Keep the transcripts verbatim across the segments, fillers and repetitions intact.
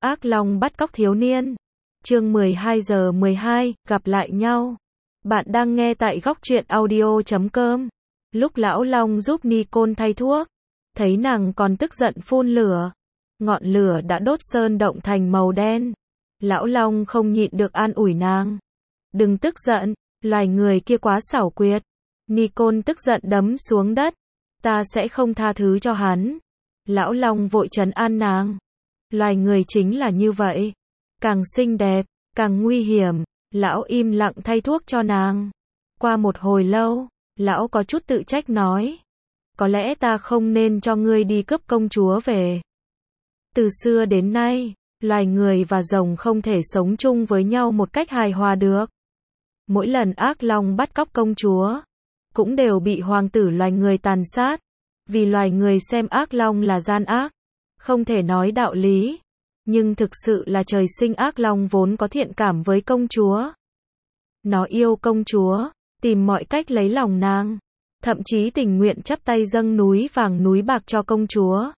Ác long bắt cóc thiếu niên. Chương mười hai giờ mười hai, gặp lại nhau. Bạn đang nghe tại góc truyện audio chấm com. Lúc lão long giúp Nicole thay thuốc, thấy nàng còn tức giận phun lửa. Ngọn lửa đã đốt sơn động thành màu đen. Lão long không nhịn được an ủi nàng. Đừng tức giận, loài người kia quá xảo quyệt. Nicole tức giận đấm xuống đất. Ta sẽ không tha thứ cho hắn. Lão long vội trấn an nàng. Loài người chính là như vậy. Càng xinh đẹp, càng nguy hiểm. Lão im lặng thay thuốc cho nàng. Qua một hồi lâu, lão có chút tự trách nói. Có lẽ ta không nên cho ngươi đi cướp công chúa về. Từ xưa đến nay, loài người và rồng không thể sống chung với nhau một cách hài hòa được. Mỗi lần ác long bắt cóc công chúa, cũng đều bị hoàng tử loài người tàn sát. Vì loài người xem ác long là gian ác, không thể nói đạo lý. Nhưng thực sự là trời sinh ác long vốn có thiện cảm với công chúa. Nó yêu công chúa, tìm mọi cách lấy lòng nàng. Thậm chí tình nguyện chắp tay dâng núi vàng núi bạc cho công chúa.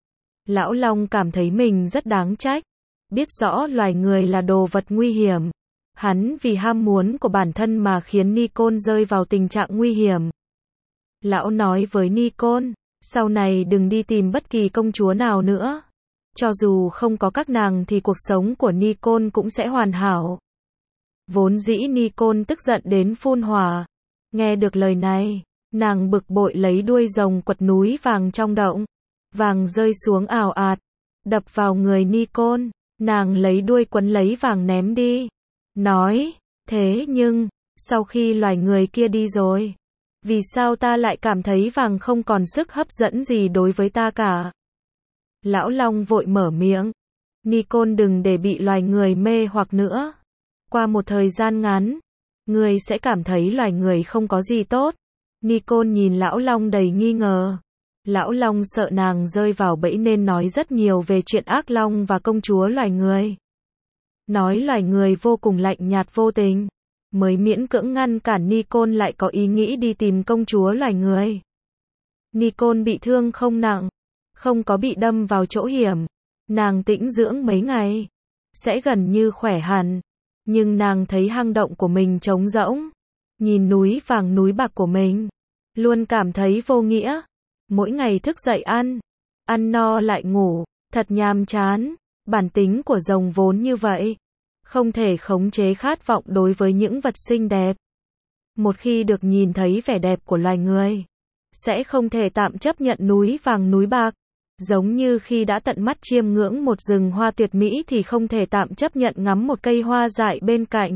Lão long cảm thấy mình rất đáng trách. Biết rõ loài người là đồ vật nguy hiểm. Hắn vì ham muốn của bản thân mà khiến Nicole rơi vào tình trạng nguy hiểm. Lão nói với Nicole, sau này đừng đi tìm bất kỳ công chúa nào nữa. Cho dù không có các nàng thì cuộc sống của Nicole cũng sẽ hoàn hảo. Vốn dĩ Nicole tức giận đến phun hỏa. Nghe được lời này, nàng bực bội lấy đuôi rồng quật núi vàng trong động. Vàng rơi xuống ào ạt, đập vào người Nicole. Nàng lấy đuôi quấn lấy vàng ném đi. Nói, thế nhưng, sau khi loài người kia đi rồi, vì sao ta lại cảm thấy vàng không còn sức hấp dẫn gì đối với ta cả? Lão long vội mở miệng. Nicole đừng để bị loài người mê hoặc nữa. Qua một thời gian ngắn, người sẽ cảm thấy loài người không có gì tốt. Nicole nhìn lão long đầy nghi ngờ. Lão long sợ nàng rơi vào bẫy nên nói rất nhiều về chuyện ác long và công chúa loài người. Nói loài người vô cùng lạnh nhạt vô tình, mới miễn cưỡng ngăn cản Nicole lại có ý nghĩ đi tìm công chúa loài người. Nicole bị thương không nặng, không có bị đâm vào chỗ hiểm. Nàng tĩnh dưỡng mấy ngày, sẽ gần như khỏe hẳn. Nhưng nàng thấy hang động của mình trống rỗng. Nhìn núi vàng núi bạc của mình, luôn cảm thấy vô nghĩa. Mỗi ngày thức dậy ăn, ăn no lại ngủ, thật nhàm chán. Bản tính của rồng vốn như vậy, không thể khống chế khát vọng đối với những vật xinh đẹp. Một khi được nhìn thấy vẻ đẹp của loài người, sẽ không thể tạm chấp nhận núi vàng núi bạc. Giống như khi đã tận mắt chiêm ngưỡng một rừng hoa tuyệt mỹ thì không thể tạm chấp nhận ngắm một cây hoa dại bên cạnh.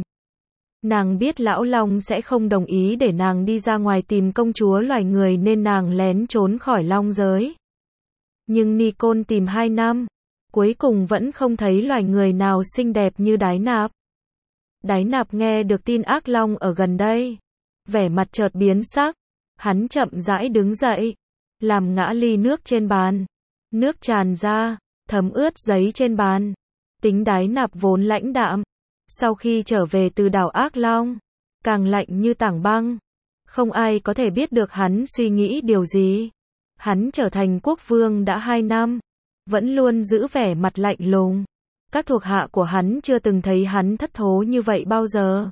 Nàng biết lão long sẽ không đồng ý để nàng đi ra ngoài tìm công chúa loài người nên nàng lén trốn khỏi long giới. Nhưng Nicole tìm hai năm, cuối cùng vẫn không thấy loài người nào xinh đẹp như Đái Nạp. Đái Nạp nghe được tin ác long ở gần đây, vẻ mặt chợt biến sắc. Hắn chậm rãi đứng dậy, làm ngã ly nước trên bàn. Nước tràn ra, thấm ướt giấy trên bàn. Tính Đái Nạp vốn lãnh đạm, sau khi trở về từ đảo Ác Long, càng lạnh như tảng băng. Không ai có thể biết được hắn suy nghĩ điều gì. Hắn trở thành quốc vương đã hai năm, vẫn luôn giữ vẻ mặt lạnh lùng. Các thuộc hạ của hắn chưa từng thấy hắn thất thố như vậy bao giờ.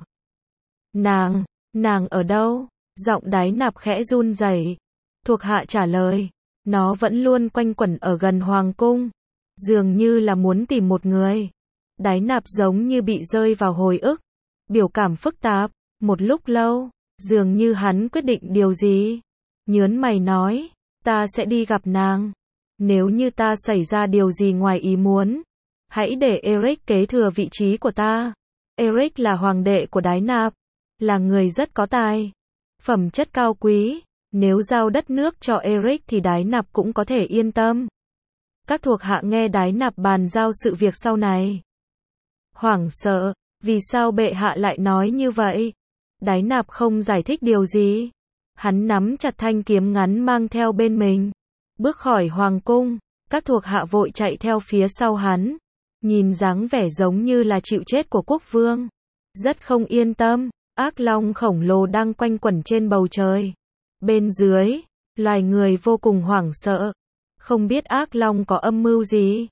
Nàng, nàng ở đâu? Giọng Đái Nạp khẽ run rẩy. Thuộc hạ trả lời, nó vẫn luôn quanh quẩn ở gần hoàng cung, dường như là muốn tìm một người. Đái Nạp giống như bị rơi vào hồi ức, biểu cảm phức tạp. Một lúc lâu, dường như hắn quyết định điều gì. Nhớn mày nói, ta sẽ đi gặp nàng. Nếu như ta xảy ra điều gì ngoài ý muốn, hãy để Eric kế thừa vị trí của ta. Eric là hoàng đệ của Đái Nạp, là người rất có tài, phẩm chất cao quý. Nếu giao đất nước cho Eric thì Đái Nạp cũng có thể yên tâm. Các thuộc hạ nghe Đái Nạp bàn giao sự việc sau này, hoảng sợ. Vì sao bệ hạ lại nói như vậy? Đái Nạp không giải thích điều gì. Hắn nắm chặt thanh kiếm ngắn mang theo bên mình, bước khỏi hoàng cung. Các thuộc hạ vội chạy theo phía sau hắn, nhìn dáng vẻ giống như là chịu chết của quốc vương, rất không yên tâm. Ác long khổng lồ đang quanh quẩn trên bầu trời. Bên dưới, loài người vô cùng hoảng sợ, không biết ác long có âm mưu gì.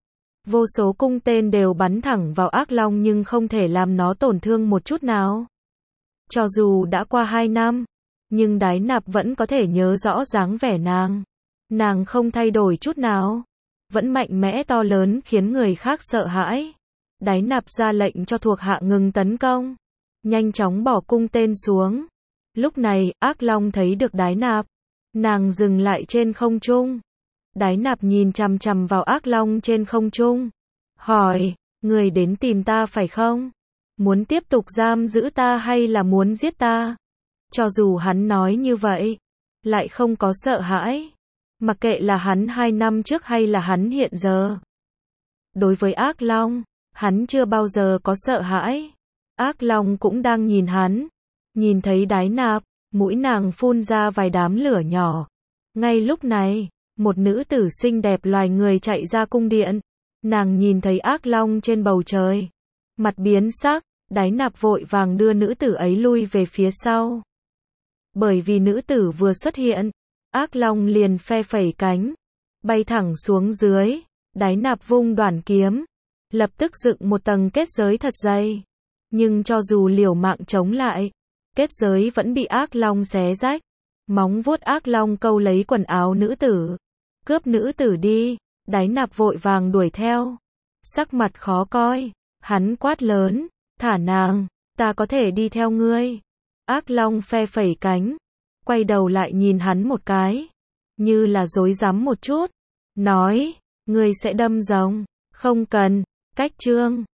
Vô số cung tên đều bắn thẳng vào ác long nhưng không thể làm nó tổn thương một chút nào. Cho dù đã qua hai năm, nhưng Đái Nạp vẫn có thể nhớ rõ dáng vẻ nàng. Nàng không thay đổi chút nào, vẫn mạnh mẽ to lớn khiến người khác sợ hãi. Đái Nạp ra lệnh cho thuộc hạ ngừng tấn công, nhanh chóng bỏ cung tên xuống. Lúc này, ác long thấy được Đái Nạp, nàng dừng lại trên không trung. Đái Nạp nhìn chằm chằm vào ác long trên không trung, hỏi, người đến tìm ta phải không? Muốn tiếp tục giam giữ ta hay là muốn giết ta? Cho dù hắn nói như vậy, lại không có sợ hãi. Mặc kệ là hắn hai năm trước hay là hắn hiện giờ. Đối với ác long, hắn chưa bao giờ có sợ hãi. Ác long cũng đang nhìn hắn. Nhìn thấy Đái Nạp, mũi nàng phun ra vài đám lửa nhỏ. Ngay lúc này, một nữ tử xinh đẹp loài người chạy ra cung điện. Nàng nhìn thấy ác long trên bầu trời, mặt biến sắc. Đái Nạp vội vàng đưa nữ tử ấy lui về phía sau. Bởi vì nữ tử vừa xuất hiện, ác long liền phe phẩy cánh, bay thẳng xuống dưới. Đái Nạp vung đoản kiếm, lập tức dựng một tầng kết giới thật dày. Nhưng cho dù liều mạng chống lại, kết giới vẫn bị ác long xé rách. Móng vuốt ác long câu lấy quần áo nữ tử, cướp nữ tử đi. Đái Nạp vội vàng đuổi theo, sắc mặt khó coi, hắn quát lớn, thả nàng, ta có thể đi theo ngươi. Ác long phe phẩy cánh, quay đầu lại nhìn hắn một cái, như là rối rắm một chút, nói, ngươi sẽ đâm rồng, không cần, cách chương.